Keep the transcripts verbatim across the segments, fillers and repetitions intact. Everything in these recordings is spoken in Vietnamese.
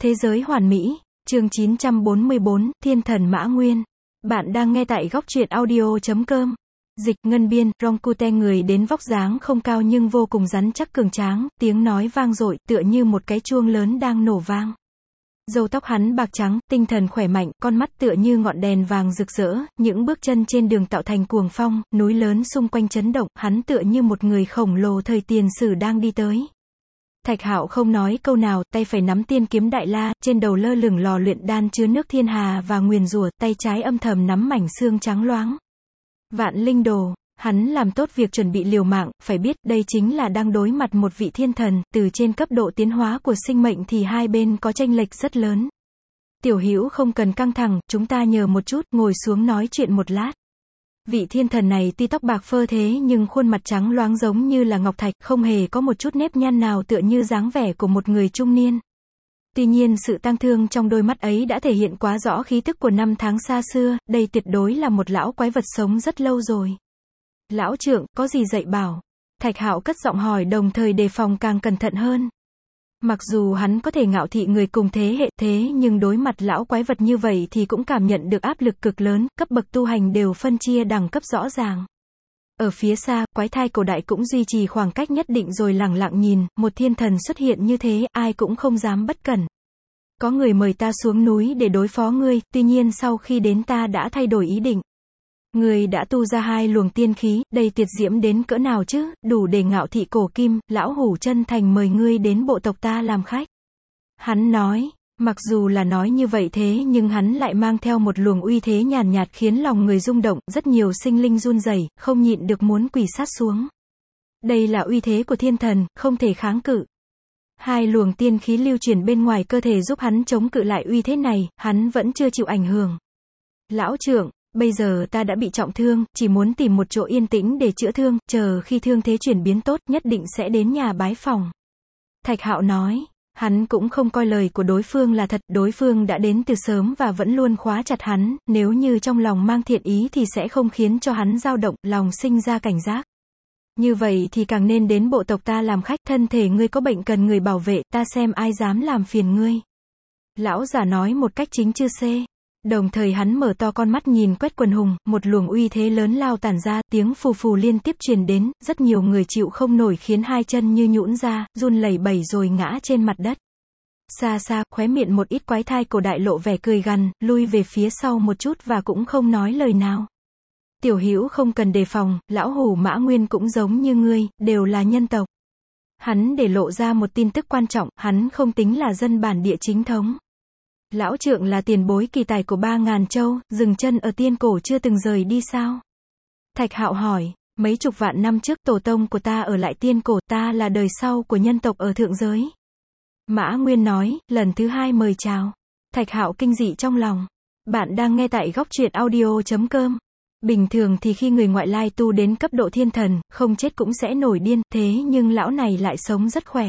Thế giới hoàn mỹ, chương chín trăm bốn mươi bốn, Thiên thần Mã Nguyên. Bạn đang nghe tại góc truyện audio chấm com. Dịch ngân biên, Ronkute người đến vóc dáng không cao nhưng vô cùng rắn chắc cường tráng, tiếng nói vang dội, tựa như một cái chuông lớn đang nổ vang. Râu tóc hắn bạc trắng, tinh thần khỏe mạnh, con mắt tựa như ngọn đèn vàng rực rỡ, những bước chân trên đường tạo thành cuồng phong, núi lớn xung quanh chấn động, hắn tựa như một người khổng lồ thời tiền sử đang đi tới. Thạch Hạo không nói câu nào, tay phải nắm tiên kiếm đại la, trên đầu lơ lửng lò luyện đan chứa nước thiên hà và nguyền rủa, tay trái âm thầm nắm mảnh xương trắng loáng. Vạn linh đồ, hắn làm tốt việc chuẩn bị liều mạng, phải biết đây chính là đang đối mặt một vị thiên thần, từ trên cấp độ tiến hóa của sinh mệnh thì hai bên có chênh lệch rất lớn. Tiểu Hữu không cần căng thẳng, chúng ta nhờ một chút, ngồi xuống nói chuyện một lát. Vị thiên thần này tuy tóc bạc phơ thế nhưng khuôn mặt trắng loáng giống như là ngọc thạch, không hề có một chút nếp nhăn nào, tựa như dáng vẻ của một người trung niên. Tuy nhiên sự tang thương trong đôi mắt ấy đã thể hiện quá rõ khí tức của năm tháng xa xưa, đây tuyệt đối là một lão quái vật sống rất lâu rồi. Lão trượng, có gì dạy bảo? Thạch Hạo cất giọng hỏi, đồng thời đề phòng càng cẩn thận hơn. Mặc dù hắn có thể ngạo thị người cùng thế hệ, thế nhưng đối mặt lão quái vật như vậy thì cũng cảm nhận được áp lực cực lớn, cấp bậc tu hành đều phân chia đẳng cấp rõ ràng. Ở phía xa, quái thai cổ đại cũng duy trì khoảng cách nhất định rồi lẳng lặng nhìn, một thiên thần xuất hiện như thế, ai cũng không dám bất cẩn. Có người mời ta xuống núi để đối phó ngươi, tuy nhiên sau khi đến ta đã thay đổi ý định. Ngươi đã tu ra hai luồng tiên khí, đây tuyệt diễm đến cỡ nào chứ, đủ để ngạo thị cổ kim, lão hủ chân thành mời ngươi đến bộ tộc ta làm khách. Hắn nói, mặc dù là nói như vậy thế nhưng hắn lại mang theo một luồng uy thế nhàn nhạt khiến lòng người rung động, rất nhiều sinh linh run rẩy, không nhịn được muốn quỳ sát xuống. Đây là uy thế của thiên thần, không thể kháng cự. Hai luồng tiên khí lưu chuyển bên ngoài cơ thể giúp hắn chống cự lại uy thế này, hắn vẫn chưa chịu ảnh hưởng. Lão trượng, bây giờ ta đã bị trọng thương, chỉ muốn tìm một chỗ yên tĩnh để chữa thương, chờ khi thương thế chuyển biến tốt, nhất định sẽ đến nhà bái phòng. Thạch Hạo nói, hắn cũng không coi lời của đối phương là thật, đối phương đã đến từ sớm và vẫn luôn khóa chặt hắn, nếu như trong lòng mang thiện ý thì sẽ không khiến cho hắn dao động, lòng sinh ra cảnh giác. Như vậy thì càng nên đến bộ tộc ta làm khách, thân thể ngươi có bệnh cần người bảo vệ, ta xem ai dám làm phiền ngươi. Lão giả nói một cách chính chư xê. Đồng thời hắn mở to con mắt nhìn quét quần hùng, một luồng uy thế lớn lao tản ra, tiếng phù phù liên tiếp truyền đến, rất nhiều người chịu không nổi khiến hai chân như nhũn ra, run lẩy bẩy rồi ngã trên mặt đất. Xa xa, khóe miệng một ít quái thai cổ đại lộ vẻ cười gằn, lui về phía sau một chút và cũng không nói lời nào. Tiểu Hữu không cần đề phòng, lão hủ Mã Nguyên cũng giống như ngươi, đều là nhân tộc. Hắn để lộ ra một tin tức quan trọng, hắn không tính là dân bản địa chính thống. Lão trượng là tiền bối kỳ tài của ba ngàn châu, dừng chân ở tiên cổ chưa từng rời đi sao? Thạch Hạo hỏi, mấy chục vạn năm trước tổ tông của ta ở lại tiên cổ, ta là đời sau của nhân tộc ở thượng giới. Mã Nguyên nói, lần thứ hai mời chào. Thạch Hạo kinh dị trong lòng. Bạn đang nghe tại góc truyện audio chấm com. Bình thường thì khi người ngoại lai tu đến cấp độ thiên thần, không chết cũng sẽ nổi điên, thế nhưng lão này lại sống rất khỏe.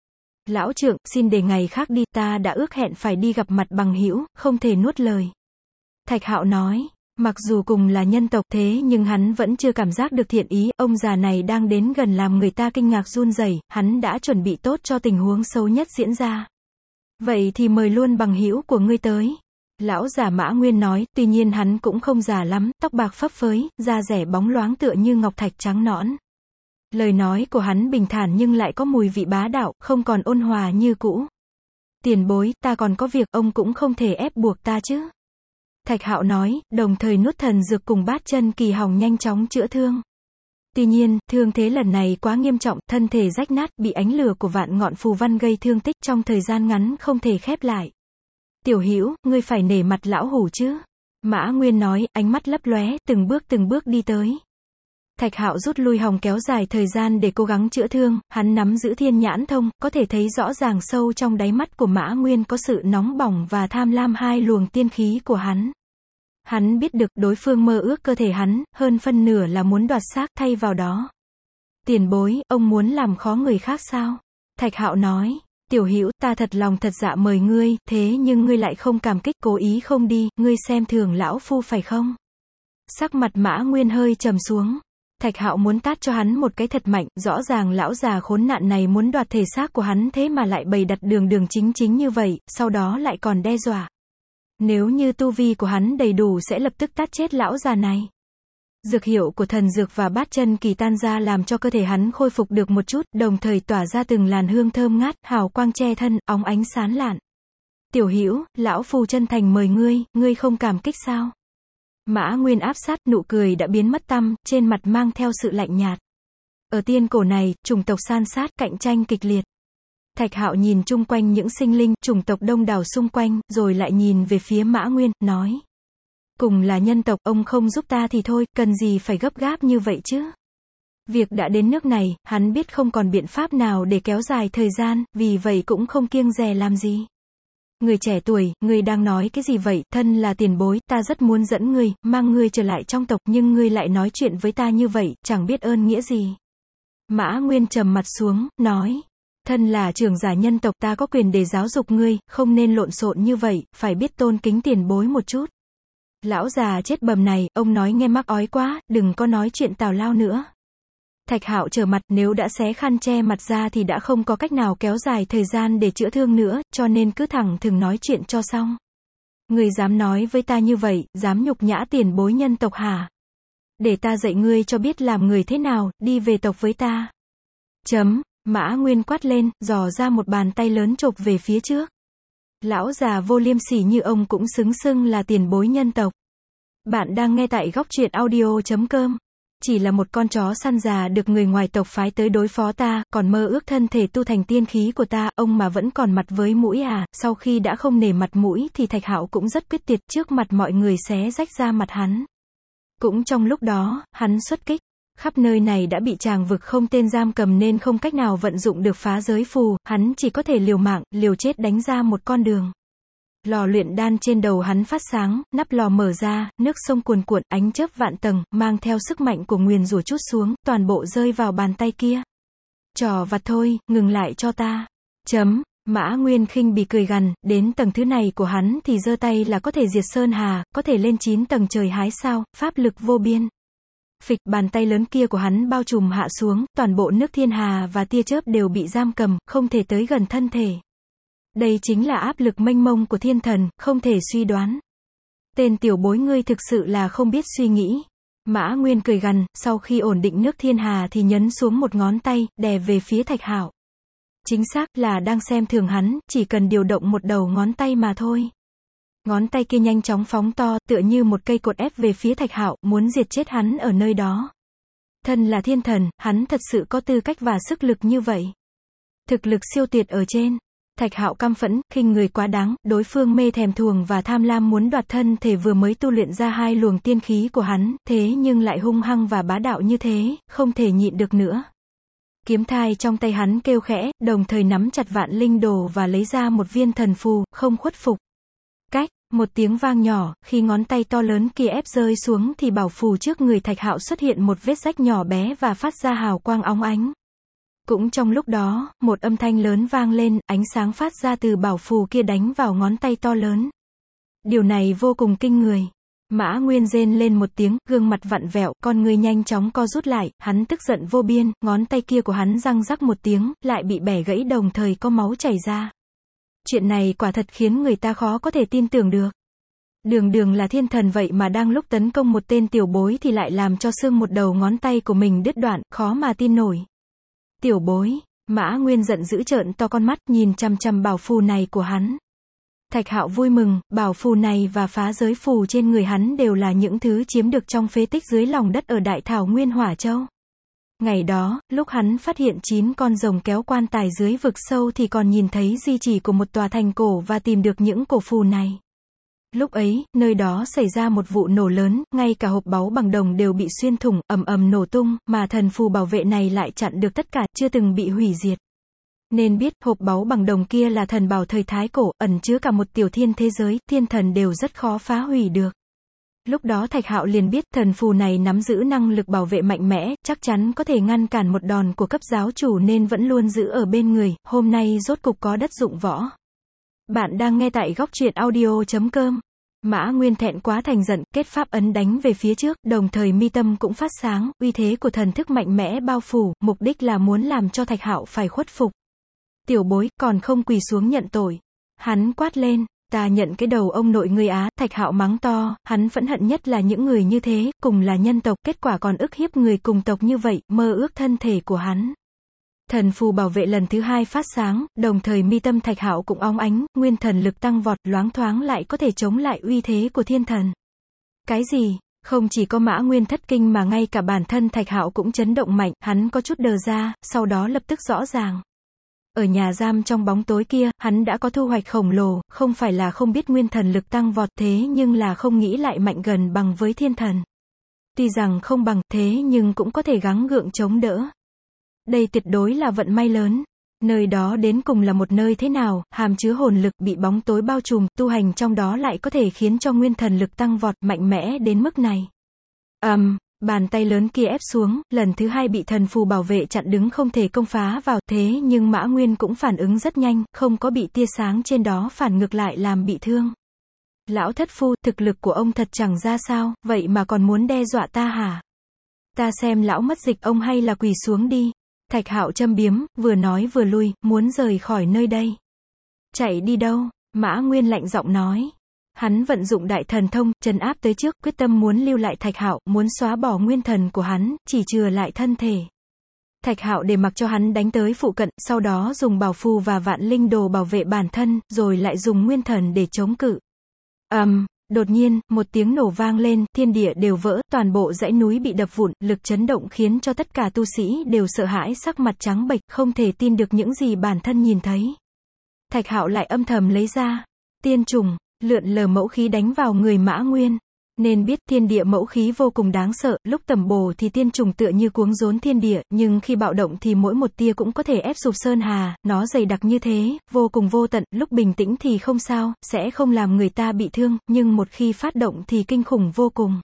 Lão trượng, xin để ngày khác đi, ta đã ước hẹn phải đi gặp mặt bằng hữu, không thể nuốt lời. Thạch Hạo nói, mặc dù cùng là nhân tộc thế nhưng hắn vẫn chưa cảm giác được thiện ý, ông già này đang đến gần làm người ta kinh ngạc run rẩy, hắn đã chuẩn bị tốt cho tình huống xấu nhất diễn ra. Vậy thì mời luôn bằng hữu của ngươi tới. Lão già Mã Nguyên nói, tuy nhiên hắn cũng không già lắm, tóc bạc phấp phới, da rẻ bóng loáng tựa như ngọc thạch trắng nõn. Lời nói của hắn bình thản nhưng lại có mùi vị bá đạo, không còn ôn hòa như cũ. Tiền bối, ta còn có việc, ông cũng không thể ép buộc ta chứ. Thạch Hạo nói, đồng thời nuốt thần dược cùng bát chân kỳ hồng nhanh chóng chữa thương. Tuy nhiên, thương thế lần này quá nghiêm trọng, thân thể rách nát, bị ánh lửa của vạn ngọn phù văn gây thương tích trong thời gian ngắn không thể khép lại. Tiểu Hữu, ngươi phải nể mặt lão hủ chứ. Mã Nguyên nói, ánh mắt lấp lóe, từng bước từng bước đi tới. Thạch Hạo rút lui hồng kéo dài thời gian để cố gắng chữa thương, hắn nắm giữ thiên nhãn thông, có thể thấy rõ ràng sâu trong đáy mắt của Mã Nguyên có sự nóng bỏng và tham lam hai luồng tiên khí của hắn. Hắn biết được đối phương mơ ước cơ thể hắn, hơn phân nửa là muốn đoạt xác thay vào đó. Tiền bối, ông muốn làm khó người khác sao? Thạch Hạo nói, Tiểu Hữu, ta thật lòng thật dạ mời ngươi, thế nhưng ngươi lại không cảm kích, cố ý không đi, ngươi xem thường lão phu phải không? Sắc mặt Mã Nguyên hơi trầm xuống. Thạch Hạo muốn tát cho hắn một cái thật mạnh, rõ ràng lão già khốn nạn này muốn đoạt thể xác của hắn thế mà lại bày đặt đường đường chính chính như vậy, sau đó lại còn đe dọa. Nếu như tu vi của hắn đầy đủ sẽ lập tức tát chết lão già này. Dược hiệu của thần dược và bát chân kỳ tan ra làm cho cơ thể hắn khôi phục được một chút, đồng thời tỏa ra từng làn hương thơm ngát, hào quang che thân, óng ánh sáng lạn. Tiểu Hữu, lão phu chân thành mời ngươi, ngươi không cảm kích sao? Mã Nguyên áp sát, nụ cười đã biến mất tăm, trên mặt mang theo sự lạnh nhạt. Ở tiên cổ này, chủng tộc san sát, cạnh tranh kịch liệt. Thạch Hạo nhìn chung quanh những sinh linh, chủng tộc đông đảo xung quanh, rồi lại nhìn về phía Mã Nguyên, nói. Cùng là nhân tộc, ông không giúp ta thì thôi, cần gì phải gấp gáp như vậy chứ? Việc đã đến nước này, hắn biết không còn biện pháp nào để kéo dài thời gian, vì vậy cũng không kiêng dè làm gì. Người trẻ tuổi, người đang nói cái gì vậy, thân là tiền bối, ta rất muốn dẫn ngươi, mang ngươi trở lại trong tộc, nhưng ngươi lại nói chuyện với ta như vậy, chẳng biết ơn nghĩa gì. Mã Nguyên trầm mặt xuống, nói, thân là trưởng giả nhân tộc ta có quyền để giáo dục ngươi, không nên lộn xộn như vậy, phải biết tôn kính tiền bối một chút. Lão già chết bầm này, ông nói nghe mắc ói quá, đừng có nói chuyện tào lao nữa. Thạch Hạo trở mặt, nếu đã xé khăn che mặt ra thì đã không có cách nào kéo dài thời gian để chữa thương nữa, cho nên cứ thẳng thừng nói chuyện cho xong. Ngươi dám nói với ta như vậy, dám nhục nhã tiền bối nhân tộc hả? Để ta dạy ngươi cho biết làm người thế nào, đi về tộc với ta. Chấm, Mã Nguyên quát lên, dò ra một bàn tay lớn chộp về phía trước. Lão già vô liêm sỉ như ông cũng xứng xưng là tiền bối nhân tộc. Bạn đang nghe tại góc truyện audio chấm com. Chỉ là một con chó săn già được người ngoài tộc phái tới đối phó ta, còn mơ ước thân thể tu thành tiên khí của ta, ông mà vẫn còn mặt với mũi à? Sau khi đã không nể mặt mũi thì Thạch Hạo cũng rất quyết tuyệt, trước mặt mọi người xé rách ra mặt hắn. Cũng trong lúc đó, hắn xuất kích. Khắp nơi này đã bị tràng vực không tên giam cầm nên không cách nào vận dụng được phá giới phù, hắn chỉ có thể liều mạng, liều chết đánh ra một con đường. Lò luyện đan trên đầu hắn phát sáng, nắp lò mở ra, nước sông cuồn cuộn, ánh chớp vạn tầng, mang theo sức mạnh của nguyền rủa trút xuống, toàn bộ rơi vào bàn tay kia. Trò vặt thôi, ngừng lại cho ta. Chấm, Mã Nguyên khinh bỉ cười gằn, đến tầng thứ này của hắn thì giơ tay là có thể diệt sơn hà, có thể lên chín tầng trời hái sao, pháp lực vô biên. Phịch, bàn tay lớn kia của hắn bao trùm hạ xuống, toàn bộ nước thiên hà và tia chớp đều bị giam cầm, không thể tới gần thân thể. Đây chính là áp lực mênh mông của thiên thần, không thể suy đoán. Tên tiểu bối ngươi thực sự là không biết suy nghĩ. Mã Nguyên cười gằn, sau khi ổn định nước thiên hà thì nhấn xuống một ngón tay, đè về phía Thạch Hạo. Chính xác là đang xem thường hắn, chỉ cần điều động một đầu ngón tay mà thôi. Ngón tay kia nhanh chóng phóng to, tựa như một cây cột ép về phía Thạch Hạo, muốn diệt chết hắn ở nơi đó. Thân là thiên thần, hắn thật sự có tư cách và sức lực như vậy. Thực lực siêu tuyệt ở trên. Thạch Hạo căm phẫn, khinh người quá đáng, đối phương mê thèm thuồng và tham lam muốn đoạt thân thể vừa mới tu luyện ra hai luồng tiên khí của hắn, thế nhưng lại hung hăng và bá đạo như thế, không thể nhịn được nữa. Kiếm thai trong tay hắn kêu khẽ, đồng thời nắm chặt vạn linh đồ và lấy ra một viên thần phù, không khuất phục. Cách, một tiếng vang nhỏ, khi ngón tay to lớn kia ép rơi xuống thì bảo phù trước người Thạch Hạo xuất hiện một vết rách nhỏ bé và phát ra hào quang óng ánh. Cũng trong lúc đó, một âm thanh lớn vang lên, ánh sáng phát ra từ bảo phù kia đánh vào ngón tay to lớn. Điều này vô cùng kinh người. Mã Nguyên rên lên một tiếng, gương mặt vặn vẹo, con người nhanh chóng co rút lại, hắn tức giận vô biên, ngón tay kia của hắn răng rắc một tiếng, lại bị bẻ gãy đồng thời có máu chảy ra. Chuyện này quả thật khiến người ta khó có thể tin tưởng được. Đường đường là thiên thần vậy mà đang lúc tấn công một tên tiểu bối thì lại làm cho xương một đầu ngón tay của mình đứt đoạn, khó mà tin nổi. Tiểu bối, Mã Nguyên giận dữ trợn to con mắt, nhìn chằm chằm bảo phù này của hắn. Thạch Hạo vui mừng, bảo phù này và phá giới phù trên người hắn đều là những thứ chiếm được trong phế tích dưới lòng đất ở Đại Thảo Nguyên Hỏa Châu. Ngày đó, lúc hắn phát hiện chín con rồng kéo quan tài dưới vực sâu thì còn nhìn thấy di chỉ của một tòa thành cổ và tìm được những cổ phù này. Lúc ấy, nơi đó xảy ra một vụ nổ lớn, ngay cả hộp báu bằng đồng đều bị xuyên thủng, ầm ầm nổ tung, mà thần phù bảo vệ này lại chặn được tất cả, chưa từng bị hủy diệt. Nên biết, hộp báu bằng đồng kia là thần bảo thời Thái Cổ, ẩn chứa cả một tiểu thiên thế giới, thiên thần đều rất khó phá hủy được. Lúc đó Thạch Hạo liền biết thần phù này nắm giữ năng lực bảo vệ mạnh mẽ, chắc chắn có thể ngăn cản một đòn của cấp giáo chủ nên vẫn luôn giữ ở bên người, hôm nay rốt cục có đất dụng võ. Bạn đang nghe tại góc truyện audio chấm com. Mã Nguyên thẹn quá thành giận, kết pháp ấn đánh về phía trước, đồng thời mi tâm cũng phát sáng, uy thế của thần thức mạnh mẽ bao phủ, mục đích là muốn làm cho Thạch Hạo phải khuất phục. Tiểu bối, còn không quỳ xuống nhận tội. Hắn quát lên, ta nhận cái đầu ông nội ngươi á. Thạch Hạo mắng to, hắn phẫn hận nhất là những người như thế, cùng là nhân tộc, kết quả còn ức hiếp người cùng tộc như vậy, mơ ước thân thể của hắn. Thần phù bảo vệ lần thứ hai phát sáng, đồng thời mi tâm Thạch Hạo cũng óng ánh, nguyên thần lực tăng vọt, loáng thoáng lại có thể chống lại uy thế của thiên thần. Cái gì? Không chỉ có Mã Nguyên thất kinh mà ngay cả bản thân Thạch Hạo cũng chấn động mạnh, hắn có chút đờ ra, sau đó lập tức rõ ràng. Ở nhà giam trong bóng tối kia, hắn đã có thu hoạch khổng lồ, không phải là không biết nguyên thần lực tăng vọt thế nhưng là không nghĩ lại mạnh gần bằng với thiên thần. Tuy rằng không bằng thế nhưng cũng có thể gắng gượng chống đỡ. Đây tuyệt đối là vận may lớn. Nơi đó đến cùng là một nơi thế nào, hàm chứa hồn lực bị bóng tối bao trùm, tu hành trong đó lại có thể khiến cho nguyên thần lực tăng vọt mạnh mẽ đến mức này. Ầm, um, bàn tay lớn kia ép xuống, lần thứ hai bị thần phù bảo vệ chặn đứng không thể công phá vào, thế nhưng Mã Nguyên cũng phản ứng rất nhanh, không có bị tia sáng trên đó phản ngược lại làm bị thương. Lão thất phu, thực lực của ông thật chẳng ra sao, vậy mà còn muốn đe dọa ta hả? Ta xem lão mất dịch ông hay là quỳ xuống đi. Thạch Hạo châm biếm, vừa nói vừa lui, muốn rời khỏi nơi đây. Chạy đi đâu? Mã Nguyên lạnh giọng nói. Hắn vận dụng đại thần thông, trấn áp tới trước, quyết tâm muốn lưu lại Thạch Hạo, muốn xóa bỏ nguyên thần của hắn, chỉ chừa lại thân thể. Thạch Hạo để mặc cho hắn đánh tới phụ cận, sau đó dùng bảo phù và vạn linh đồ bảo vệ bản thân, rồi lại dùng nguyên thần để chống cự. Ầm, um, đột nhiên, một tiếng nổ vang lên, thiên địa đều vỡ, toàn bộ dãy núi bị đập vụn, lực chấn động khiến cho tất cả tu sĩ đều sợ hãi sắc mặt trắng bệch, không thể tin được những gì bản thân nhìn thấy. Thạch Hạo lại âm thầm lấy ra tiên trùng, lượn lờ mẫu khí đánh vào người Mã Nguyên. Nên biết thiên địa mẫu khí vô cùng đáng sợ, lúc tầm bổ thì tiên trùng tựa như cuống rốn thiên địa, nhưng khi bạo động thì mỗi một tia cũng có thể ép sụp sơn hà, nó dày đặc như thế, vô cùng vô tận, lúc bình tĩnh thì không sao, sẽ không làm người ta bị thương, nhưng một khi phát động thì kinh khủng vô cùng.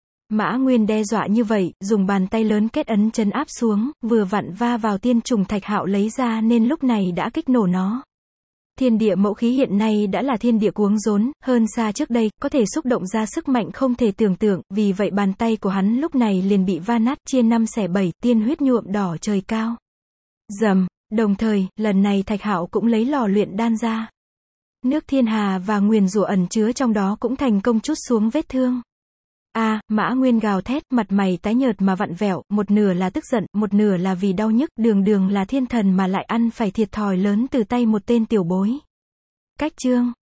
Mã Nguyên đe dọa như vậy, dùng bàn tay lớn kết ấn trấn áp xuống, vừa vặn va vào tiên trùng Thạch Hạo lấy ra nên lúc này đã kích nổ nó. Thiên địa mẫu khí hiện nay đã là thiên địa cuống rốn, hơn xa trước đây, có thể xúc động ra sức mạnh không thể tưởng tượng, vì vậy bàn tay của hắn lúc này liền bị va nát, chia năm xẻ bảy, tiên huyết nhuộm đỏ trời cao. Rầm, đồng thời, lần này Thạch Hạo cũng lấy lò luyện đan ra. Nước thiên hà và nguyền rủa ẩn chứa trong đó cũng thành công trút xuống vết thương. A, à, Mã Nguyên gào thét, mặt mày tái nhợt mà vặn vẹo, một nửa là tức giận, một nửa là vì đau nhức, đường đường là thiên thần mà lại ăn phải thiệt thòi lớn từ tay một tên tiểu bối. Cách chương